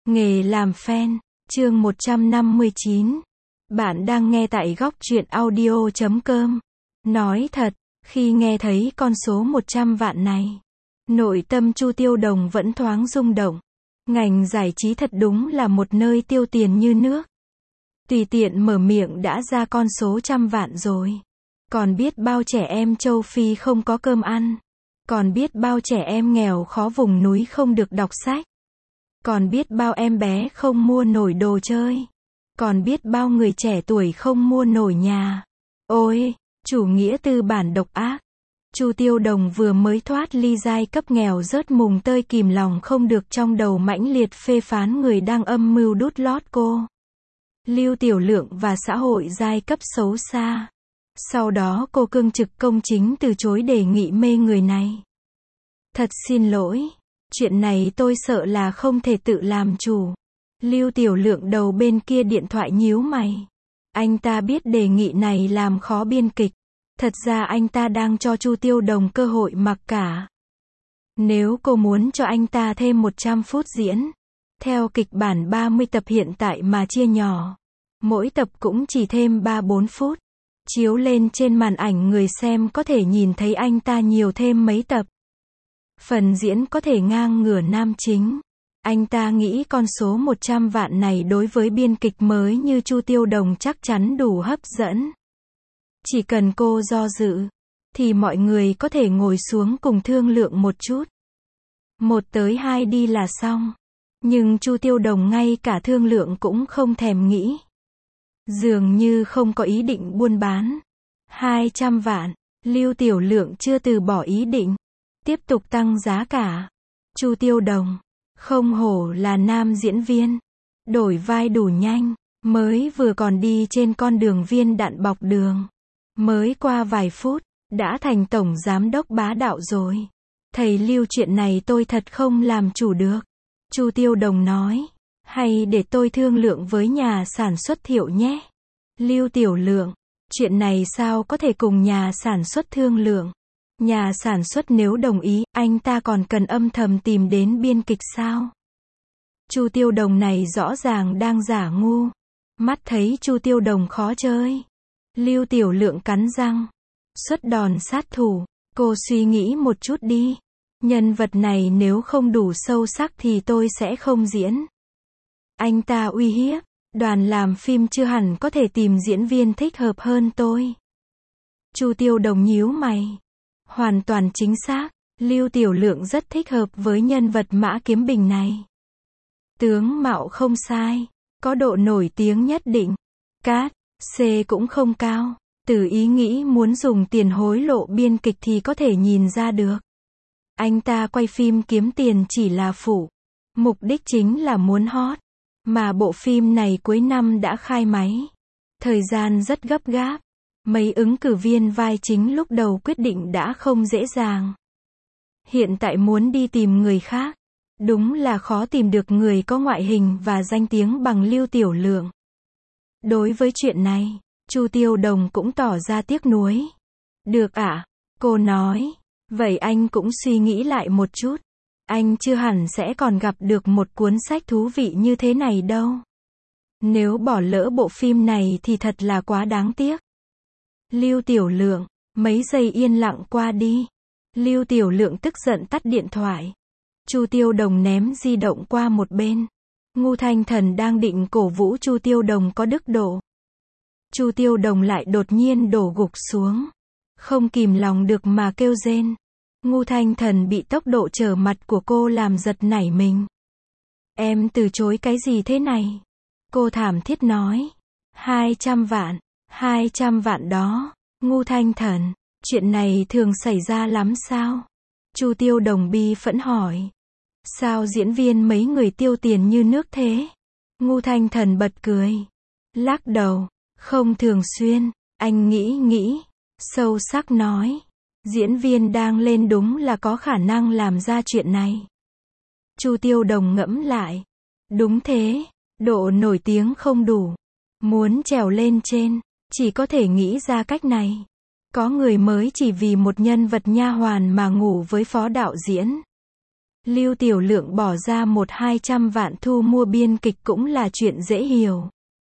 Nghề làm fan, chương 159. Bạn đang nghe tại góc truyện audio.com. Nói thật, khi nghe thấy con số 100 vạn này, nội tâm Chu Tiêu Đồng vẫn thoáng rung động. Ngành giải trí thật đúng là một nơi tiêu tiền như nước. Tùy tiện mở miệng đã ra con số trăm vạn rồi. Còn biết bao trẻ em châu Phi không có cơm ăn. Còn biết bao trẻ em nghèo khó vùng núi không được đọc sách. Còn biết bao em bé không mua nổi đồ chơi. Còn biết bao người trẻ tuổi không mua nổi nhà. Ôi, chủ nghĩa tư bản độc ác. Chu Tiêu Đồng vừa mới thoát ly giai cấp nghèo rớt mùng tơi kìm lòng không được trong đầu mãnh liệt phê phán người đang âm mưu đút lót cô. Lưu Tiểu Lượng và xã hội giai cấp xấu xa. Sau đó cô cương trực công chính từ chối đề nghị mê người này. Thật xin lỗi. Chuyện này tôi sợ là không thể tự làm chủ. Lưu Tiểu Lượng đầu bên kia điện thoại nhíu mày. Anh ta biết đề nghị này làm khó biên kịch. Thật ra anh ta đang cho Chu Tiêu Đồng cơ hội mặc cả. Nếu cô muốn cho anh ta thêm 100 phút diễn, theo kịch bản 30 tập hiện tại mà chia nhỏ, mỗi tập cũng chỉ thêm 3-4 phút. Chiếu lên trên màn ảnh người xem có thể nhìn thấy anh ta nhiều thêm mấy tập. Phần diễn có thể ngang ngửa nam chính. Anh ta nghĩ con số 100 vạn này đối với biên kịch mới như Chu Tiêu Đồng chắc chắn đủ hấp dẫn. Chỉ cần cô do dự, thì mọi người có thể ngồi xuống cùng thương lượng một chút. 1 tới 2 đi là xong. Nhưng Chu Tiêu Đồng ngay cả thương lượng cũng không thèm nghĩ. Dường như không có ý định buôn bán. 200 vạn, Lưu Tiểu Lượng chưa từ bỏ ý định. Tiếp tục tăng giá cả. Chu Tiêu Đồng, không hổ là nam diễn viên. Đổi vai đủ nhanh, mới vừa còn đi trên con đường viên đạn bọc đường. Mới qua vài phút, đã thành tổng giám đốc bá đạo rồi. Thầy Lưu, chuyện này tôi thật không làm chủ được. Chu Tiêu Đồng nói, hay để tôi thương lượng với nhà sản xuất Thiệu nhé. Lưu Tiểu Lượng, chuyện này sao có thể cùng nhà sản xuất thương lượng. Nhà sản xuất nếu đồng ý, anh ta còn cần âm thầm tìm đến biên kịch sao? Chu Tiêu Đồng này rõ ràng đang giả ngu. Mắt thấy Chu Tiêu Đồng khó chơi. Lưu Tiểu Lượng cắn răng. Xuất đòn sát thủ. Cô suy nghĩ một chút đi. Nhân vật này nếu không đủ sâu sắc thì tôi sẽ không diễn. Anh ta uy hiếp. Đoàn làm phim chưa hẳn có thể tìm diễn viên thích hợp hơn tôi. Chu Tiêu Đồng nhíu mày. Hoàn toàn chính xác, Lưu Tiểu Lượng rất thích hợp với nhân vật Mã Kiếm Bình này. Tướng mạo không sai, có độ nổi tiếng nhất định. Cát, C cũng không cao, từ ý nghĩ muốn dùng tiền hối lộ biên kịch thì có thể nhìn ra được. Anh ta quay phim kiếm tiền chỉ là phụ, mục đích chính là muốn hot. Mà bộ phim này cuối năm đã khai máy. Thời gian rất gấp gáp. Mấy ứng cử viên vai chính lúc đầu quyết định đã không dễ dàng. Hiện tại muốn đi tìm người khác. Đúng là khó tìm được người có ngoại hình và danh tiếng bằng Lưu Tiểu Lượng. Đối với chuyện này, Chu Tiêu Đồng cũng tỏ ra tiếc nuối. Được ạ, cô nói. Vậy anh cũng suy nghĩ lại một chút. Anh chưa hẳn sẽ còn gặp được một cuốn sách thú vị như thế này đâu. Nếu bỏ lỡ bộ phim này thì thật là quá đáng tiếc. Lưu Tiểu Lượng, mấy giây yên lặng qua đi. Lưu Tiểu Lượng tức giận tắt điện thoại. Chu Tiêu Đồng ném di động qua một bên. Ngu Thanh Thần đang định cổ vũ Chu Tiêu Đồng có đức độ. Chu Tiêu Đồng lại đột nhiên đổ gục xuống. Không kìm lòng được mà kêu rên. Ngu Thanh Thần bị tốc độ trở mặt của cô làm giật nảy mình. Em từ chối cái gì thế này? Cô thảm thiết nói. 200 vạn. 200 vạn đó. Ngu Thanh Thần, chuyện này thường xảy ra lắm sao? Chu Tiêu Đồng bi phẫn hỏi. Sao diễn viên mấy người tiêu tiền như nước thế? Ngu Thanh Thần bật cười. Lắc đầu. Không thường xuyên. Anh nghĩ. Sâu sắc nói. Diễn viên đang lên đúng là có khả năng làm ra chuyện này. Chu Tiêu Đồng ngẫm lại. Đúng thế. Độ nổi tiếng không đủ. Muốn trèo lên trên. Chỉ có thể nghĩ ra cách này. Có người mới chỉ vì một nhân vật nha hoàn mà ngủ với phó đạo diễn. Lưu Tiểu Lượng bỏ ra 100-200 vạn thu mua biên kịch cũng là chuyện dễ hiểu.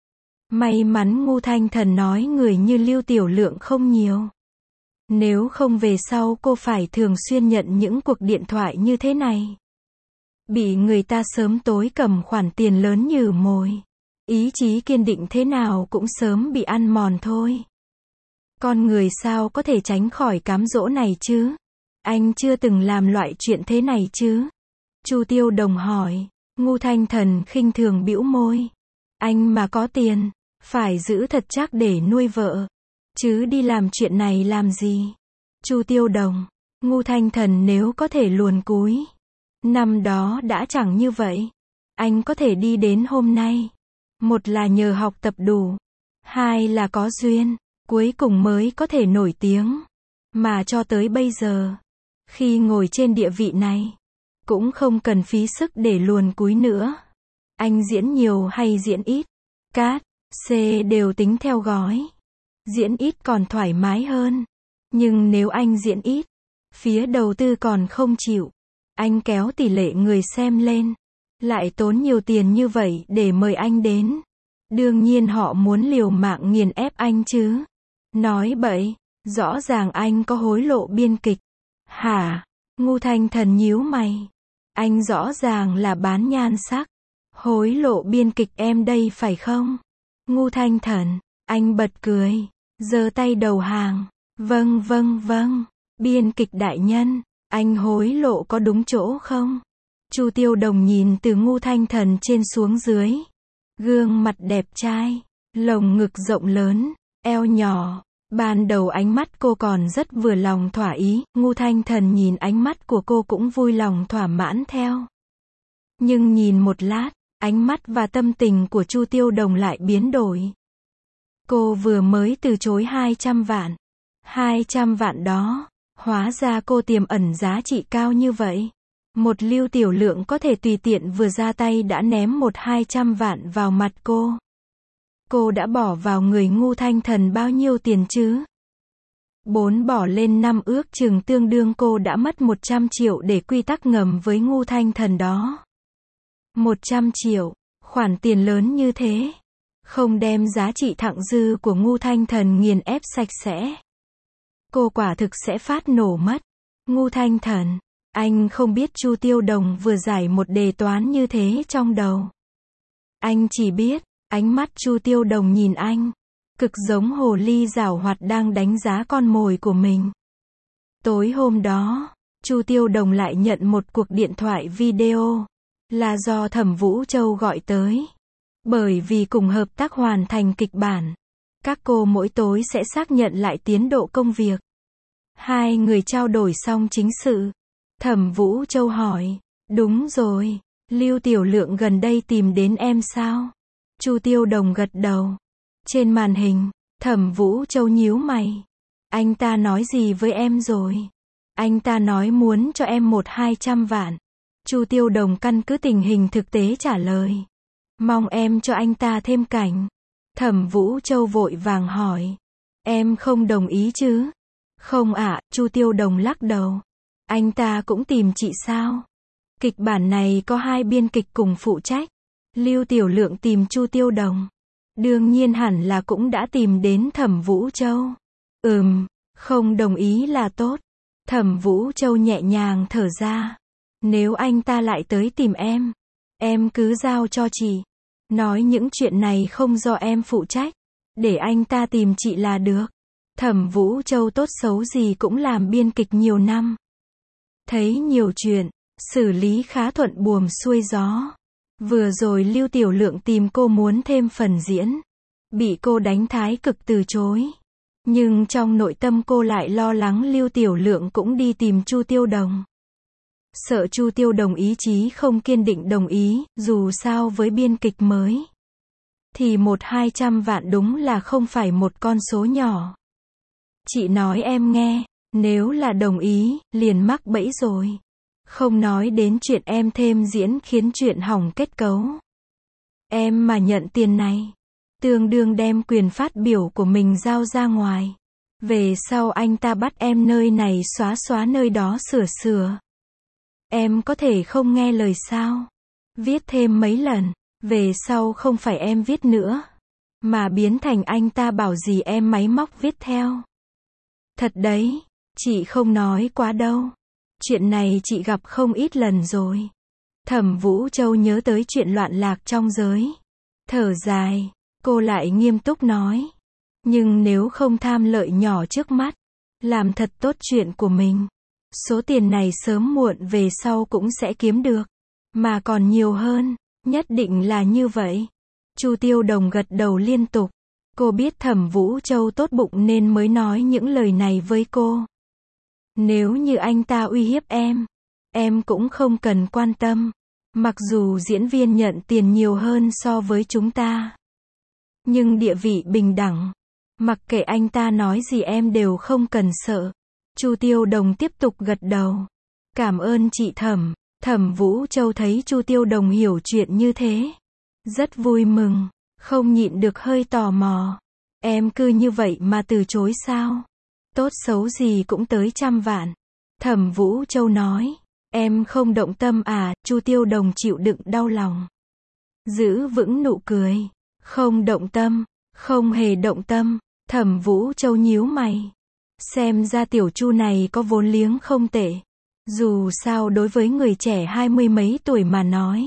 May mắn Ngu Thanh Thần nói người như Lưu Tiểu Lượng không nhiều. Nếu không về sau cô phải thường xuyên nhận những cuộc điện thoại như thế này. Bị người ta sớm tối cầm khoản tiền lớn như mồi. Ý chí kiên định thế nào cũng sớm bị ăn mòn thôi. Con người sao có thể tránh khỏi cám dỗ này chứ? Anh chưa từng làm loại chuyện thế này chứ? Chu Tiêu Đồng hỏi. Ngu Thanh Thần khinh thường bĩu môi. Anh mà có tiền, phải giữ thật chắc để nuôi vợ. Chứ đi làm chuyện này làm gì? Chu Tiêu Đồng. Ngu Thanh Thần nếu có thể luồn cúi. Năm đó đã chẳng như vậy. Anh có thể đi đến hôm nay. Một là nhờ học tập đủ. Hai là có duyên. Cuối cùng mới có thể nổi tiếng. Mà cho tới bây giờ, khi ngồi trên địa vị này, cũng không cần phí sức để luồn cúi nữa. Anh diễn nhiều hay diễn ít, cát, xê đều tính theo gói. Diễn ít còn thoải mái hơn. Nhưng nếu anh diễn ít, phía đầu tư còn không chịu. Anh kéo tỷ lệ người xem lên. Lại tốn nhiều tiền như vậy để mời anh đến. Đương nhiên họ muốn liều mạng nghiền ép anh chứ. Nói bậy, rõ ràng anh có hối lộ biên kịch. Hả? Ngu Thanh Thần nhíu mày. Anh rõ ràng là bán nhan sắc. Hối lộ biên kịch em đây phải không? Ngu Thanh Thần, anh bật cười, giơ tay đầu hàng. Vâng, biên kịch đại nhân, anh hối lộ có đúng chỗ không? Chu Tiêu Đồng nhìn từ Ngu Thanh Thần trên xuống dưới. Gương mặt đẹp trai, lồng ngực rộng lớn, eo nhỏ. Ban đầu ánh mắt cô còn rất vừa lòng thỏa ý, Ngu Thanh Thần nhìn ánh mắt của cô cũng vui lòng thỏa mãn theo. Nhưng nhìn một lát, ánh mắt và tâm tình của Chu Tiêu Đồng lại biến đổi. Cô vừa mới từ chối 200 vạn. 200 vạn đó, hóa ra cô tiềm ẩn giá trị cao như vậy. Một Lưu Tiểu Lượng có thể tùy tiện vừa ra tay đã ném 100-200 vạn vào mặt cô. Cô đã bỏ vào người Ngu Thanh Thần bao nhiêu tiền chứ? 4 bỏ lên 5 ước chừng tương đương cô đã mất 100 triệu để quy tắc ngầm với Ngu Thanh Thần đó. 100 triệu, khoản tiền lớn như thế. Không đem giá trị thặng dư của Ngu Thanh Thần nghiền ép sạch sẽ. Cô quả thực sẽ phát nổ mất. Ngu Thanh Thần, anh không biết Chu Tiêu Đồng vừa giải một đề toán như thế trong đầu. Anh chỉ biết, ánh mắt Chu Tiêu Đồng nhìn anh, cực giống hồ ly giảo hoạt đang đánh giá con mồi của mình. Tối hôm đó, Chu Tiêu Đồng lại nhận một cuộc điện thoại video, là do Thẩm Vũ Châu gọi tới. Bởi vì cùng hợp tác hoàn thành kịch bản, các cô mỗi tối sẽ xác nhận lại tiến độ công việc. Hai người trao đổi xong chính sự. Thẩm Vũ Châu hỏi, đúng rồi, Lưu Tiểu Lượng gần đây tìm đến em sao? Chu Tiêu Đồng gật đầu. Trên màn hình, Thẩm Vũ Châu nhíu mày. Anh ta nói gì với em rồi? Anh ta nói muốn cho em 100-200 vạn. Chu Tiêu Đồng căn cứ tình hình thực tế trả lời. Mong em cho anh ta thêm cảnh. Thẩm Vũ Châu vội vàng hỏi. Em không đồng ý chứ? Không ạ, Chu Tiêu Đồng lắc đầu. Anh ta cũng tìm chị sao? Kịch bản này có 2 biên kịch cùng phụ trách. Lưu Tiểu Lượng tìm Chu Tiêu Đồng. Đương nhiên hẳn là cũng đã tìm đến Thẩm Vũ Châu. Không đồng ý là tốt. Thẩm Vũ Châu nhẹ nhàng thở ra. Nếu anh ta lại tới tìm em cứ giao cho chị. Nói những chuyện này không do em phụ trách. Để anh ta tìm chị là được. Thẩm Vũ Châu tốt xấu gì cũng làm biên kịch nhiều năm. Thấy nhiều chuyện, xử lý khá thuận buồm xuôi gió. Vừa rồi Lưu Tiểu Lượng tìm cô muốn thêm phần diễn. Bị cô đánh thái cực từ chối. Nhưng trong nội tâm cô lại lo lắng Lưu Tiểu Lượng cũng đi tìm Chu Tiêu Đồng. Sợ Chu Tiêu Đồng ý chí không kiên định đồng ý, dù sao với biên kịch mới. Thì 100-200 vạn đúng là không phải một con số nhỏ. Chị nói em nghe, nếu là đồng ý, liền mắc bẫy rồi. Không nói đến chuyện em thêm diễn khiến chuyện hỏng kết cấu. Em mà nhận tiền này, tương đương đem quyền phát biểu của mình giao ra ngoài. Về sau anh ta bắt em nơi này xóa nơi đó sửa. Em có thể không nghe lời sao? Viết thêm mấy lần, về sau không phải em viết nữa, mà biến thành anh ta bảo gì em máy móc viết theo. Thật đấy, chị không nói quá đâu. Chuyện này chị gặp không ít lần rồi. Thẩm Vũ Châu nhớ tới chuyện loạn lạc trong giới. Thở dài, cô lại nghiêm túc nói. Nhưng nếu không tham lợi nhỏ trước mắt, làm thật tốt chuyện của mình, số tiền này sớm muộn về sau cũng sẽ kiếm được. Mà còn nhiều hơn, nhất định là như vậy. Chu Tiêu Đồng gật đầu liên tục. Cô biết Thẩm Vũ Châu tốt bụng nên mới nói những lời này với cô. Nếu như anh ta uy hiếp em cũng không cần quan tâm. Mặc dù diễn viên nhận tiền nhiều hơn so với chúng ta, nhưng địa vị bình đẳng. Mặc kệ anh ta nói gì em đều không cần sợ. Chu Tiêu Đồng tiếp tục gật đầu. Cảm ơn chị Thẩm. Thẩm Vũ Châu thấy Chu Tiêu Đồng hiểu chuyện như thế, rất vui mừng, không nhịn được hơi tò mò. Em cứ như vậy mà từ chối sao? Tốt xấu gì cũng tới 100 vạn. Thẩm Vũ Châu nói. Em không động tâm à? Chu Tiêu Đồng chịu đựng đau lòng, giữ vững nụ cười. Không động tâm, không hề động tâm. Thẩm Vũ Châu nhíu mày. Xem ra tiểu Chu này có vốn liếng không tệ. Dù sao đối với người trẻ 20 mấy tuổi mà nói,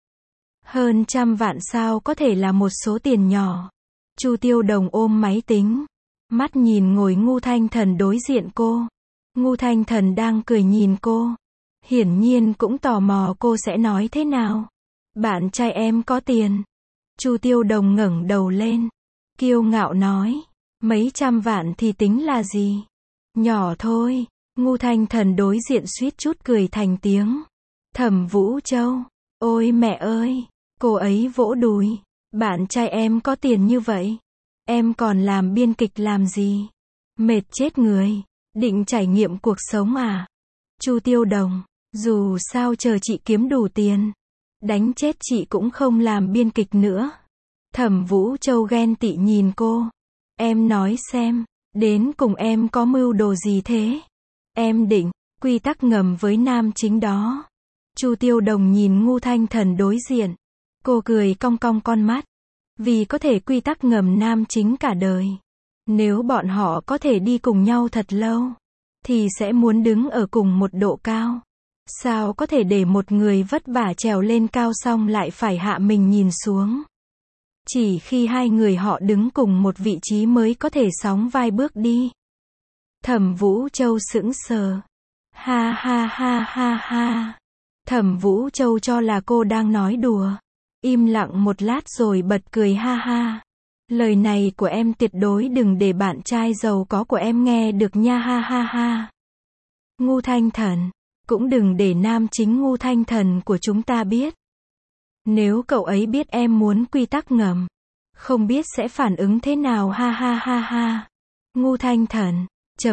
hơn 100 vạn sao có thể là một số tiền nhỏ. Chu Tiêu Đồng ôm máy tính, mắt nhìn ngồi Ngu Thanh Thần đối diện cô. Ngu Thanh Thần đang cười nhìn cô, hiển nhiên cũng tò mò cô sẽ nói thế nào. Bạn trai em có tiền. Chu Tiêu Đồng ngẩng đầu lên, kiêu ngạo nói. Mấy 100 vạn thì tính là gì? Nhỏ thôi. Ngu Thanh Thần đối diện suýt chút cười thành tiếng. Thẩm Vũ Châu. Ôi mẹ ơi. Cô ấy vỗ đùi. Bạn trai em có tiền như vậy, em còn làm biên kịch làm gì? Mệt chết người. Định trải nghiệm cuộc sống à? Chu Tiêu Đồng. Dù sao chờ chị kiếm đủ tiền, đánh chết chị cũng không làm biên kịch nữa. Thẩm Vũ Châu ghen tị nhìn cô. Em nói xem, đến cùng em có mưu đồ gì thế? Em định quy tắc ngầm với nam chính đó. Chu Tiêu Đồng nhìn Ngu Thanh Thần đối diện. Cô cười cong cong con mắt. Vì có thể quy tắc ngầm nam chính cả đời, nếu bọn họ có thể đi cùng nhau thật lâu, thì sẽ muốn đứng ở cùng một độ cao. Sao có thể để một người vất vả trèo lên cao xong lại phải hạ mình nhìn xuống? Chỉ khi hai người họ đứng cùng một vị trí mới có thể sóng vai bước đi. Thẩm Vũ Châu sững sờ. Ha ha ha ha ha. Thẩm Vũ Châu cho là cô đang nói đùa. Im lặng một lát rồi bật cười ha ha. Lời này của em tuyệt đối đừng để bạn trai giàu có của em nghe được nha ha ha ha. Ngu Thanh Thần. Cũng đừng để nam chính Ngu Thanh Thần của chúng ta biết. Nếu cậu ấy biết em muốn quy tắc ngầm, không biết sẽ phản ứng thế nào ha ha ha ha. Ngu Thanh Thần.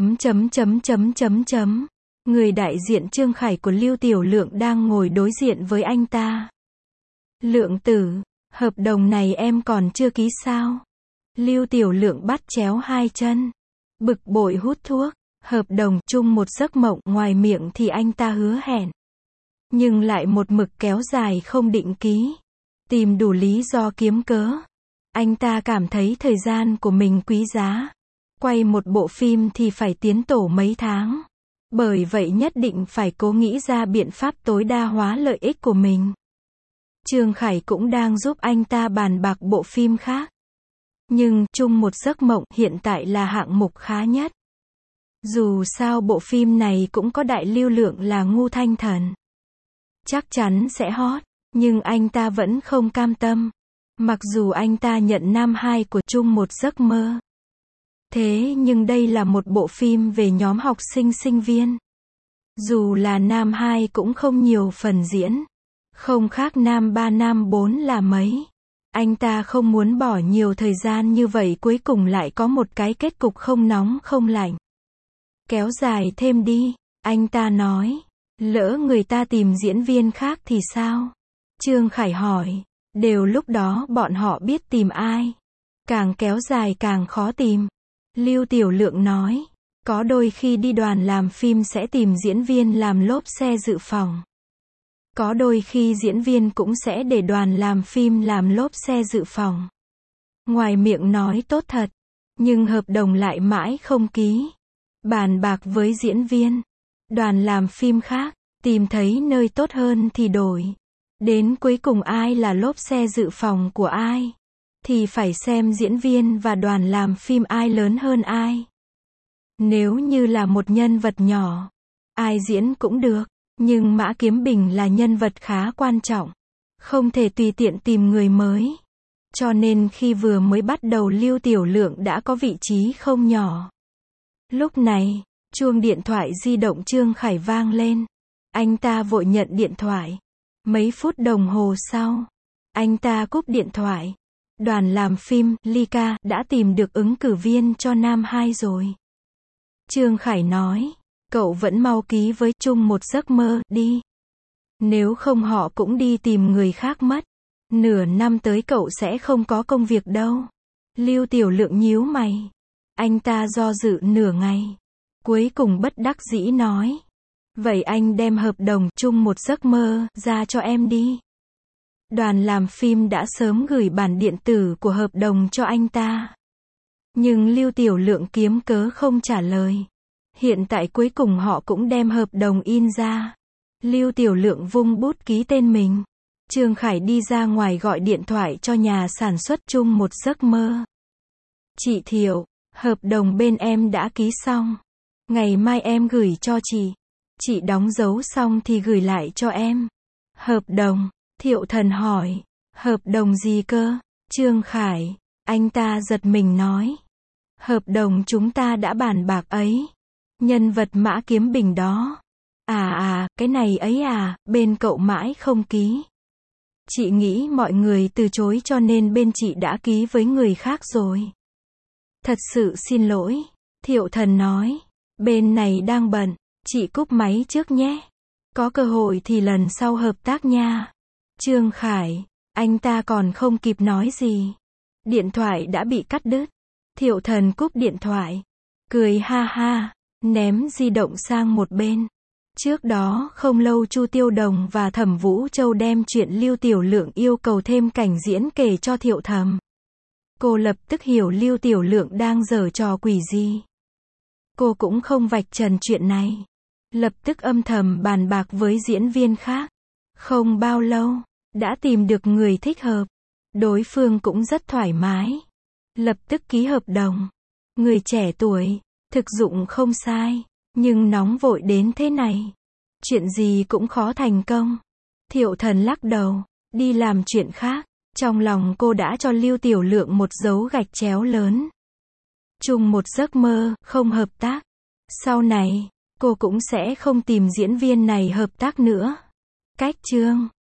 Người đại diện Trương Khải của Lưu Tiểu Lượng đang ngồi đối diện với anh ta. Lượng tử, hợp đồng này em còn chưa ký sao? Lưu Tiểu Lượng bắt chéo hai chân, bực bội hút thuốc. Hợp đồng chung một giấc mộng, ngoài miệng thì anh ta hứa hẹn, nhưng lại một mực kéo dài không định ký, tìm đủ lý do kiếm cớ. Anh ta cảm thấy thời gian của mình quý giá. Quay một bộ phim thì phải tiến tổ mấy tháng. Bởi vậy nhất định phải cố nghĩ ra biện pháp tối đa hóa lợi ích của mình. Trương Khải cũng đang giúp anh ta bàn bạc bộ phim khác. Nhưng, chung một giấc mộng hiện tại là hạng mục khá nhất. Dù sao bộ phim này cũng có đại lưu lượng là Ngu Thanh Thần. Chắc chắn sẽ hot, nhưng anh ta vẫn không cam tâm. Mặc dù anh ta nhận nam hai của chung một giấc mơ. Thế nhưng đây là một bộ phim về nhóm học sinh sinh viên. Dù là nam hai cũng không nhiều phần diễn. Không khác nam 3 nam 4 là mấy. Anh ta không muốn bỏ nhiều thời gian như vậy cuối cùng lại có một cái kết cục không nóng không lạnh. Kéo dài thêm đi, anh ta nói. Lỡ người ta tìm diễn viên khác thì sao? Trương Khải hỏi. Đều lúc đó bọn họ biết tìm ai. Càng kéo dài càng khó tìm. Lưu Tiểu Lượng nói. Có đôi khi đi đoàn làm phim sẽ tìm diễn viên làm lốp xe dự phòng. Có đôi khi diễn viên cũng sẽ để đoàn làm phim làm lốp xe dự phòng. Ngoài miệng nói tốt thật, nhưng hợp đồng lại mãi không ký. Bàn bạc với diễn viên, đoàn làm phim khác, tìm thấy nơi tốt hơn thì đổi. Đến cuối cùng ai là lốp xe dự phòng của ai, thì phải xem diễn viên và đoàn làm phim ai lớn hơn ai. Nếu như là một nhân vật nhỏ, ai diễn cũng được, nhưng Mã Kiếm Bình là nhân vật khá quan trọng, không thể tùy tiện tìm người mới. Cho nên khi vừa mới bắt đầu Lưu Tiểu Lượng đã có vị trí không nhỏ. Lúc này, chuông điện thoại di động Trương Khải vang lên. Anh ta vội nhận điện thoại. Mấy phút đồng hồ sau, anh ta cúp điện thoại. Đoàn làm phim Lyca đã tìm được ứng cử viên cho Nam 2 rồi. Trương Khải nói, cậu vẫn mau ký với chung một giấc mơ đi. Nếu không họ cũng đi tìm người khác mất. Nửa năm tới cậu sẽ không có công việc đâu. Lưu Tiểu Lượng nhíu mày. Anh ta do dự nửa ngày. Cuối cùng bất đắc dĩ nói. Vậy anh đem hợp đồng chung một giấc mơ ra cho em đi. Đoàn làm phim đã sớm gửi bản điện tử của hợp đồng cho anh ta. Nhưng Lưu Tiểu Lượng kiếm cớ không trả lời. Hiện tại cuối cùng họ cũng đem hợp đồng in ra. Lưu Tiểu Lượng vung bút ký tên mình. Trương Khải đi ra ngoài gọi điện thoại cho nhà sản xuất chung một giấc mơ. Chị Thiệu, hợp đồng bên em đã ký xong. Ngày mai em gửi cho chị. Chị đóng dấu xong thì gửi lại cho em. Hợp đồng, Thiệu Thần hỏi. Hợp đồng gì cơ? Trương Khải, anh ta giật mình nói. Hợp đồng chúng ta đã bàn bạc ấy. Nhân vật Mã Kiếm Bình đó. Cái này ấy à, bên cậu mãi không ký. Chị nghĩ mọi người từ chối cho nên bên chị đã ký với người khác rồi. Thật sự xin lỗi, Thiệu Thần nói. Bên này đang bận, chị cúp máy trước nhé. Có cơ hội thì lần sau hợp tác nha. Trương Khải, anh ta còn không kịp nói gì. Điện thoại đã bị cắt đứt. Thiệu Thần cúp điện thoại. Cười ha ha, ném di động sang một bên. Trước đó không lâu Chu Tiêu Đồng và Thẩm Vũ Châu đem chuyện Lưu Tiểu Lượng yêu cầu thêm cảnh diễn kể cho Thiệu Thầm. Cô lập tức hiểu Lưu Tiểu Lượng đang giở trò quỷ gì. Cô cũng không vạch trần chuyện này. Lập tức âm thầm bàn bạc với diễn viên khác. Không bao lâu, đã tìm được người thích hợp. Đối phương cũng rất thoải mái. Lập tức ký hợp đồng. Người trẻ tuổi, thực dụng không sai. Nhưng nóng vội đến thế này. Chuyện gì cũng khó thành công. Thiệu Thần lắc đầu, đi làm chuyện khác. Trong lòng cô đã cho Lưu Tiểu Lượng một dấu gạch chéo lớn. Chung một giấc mơ, không hợp tác. Sau này, cô cũng sẽ không tìm diễn viên này hợp tác nữa. Cách chương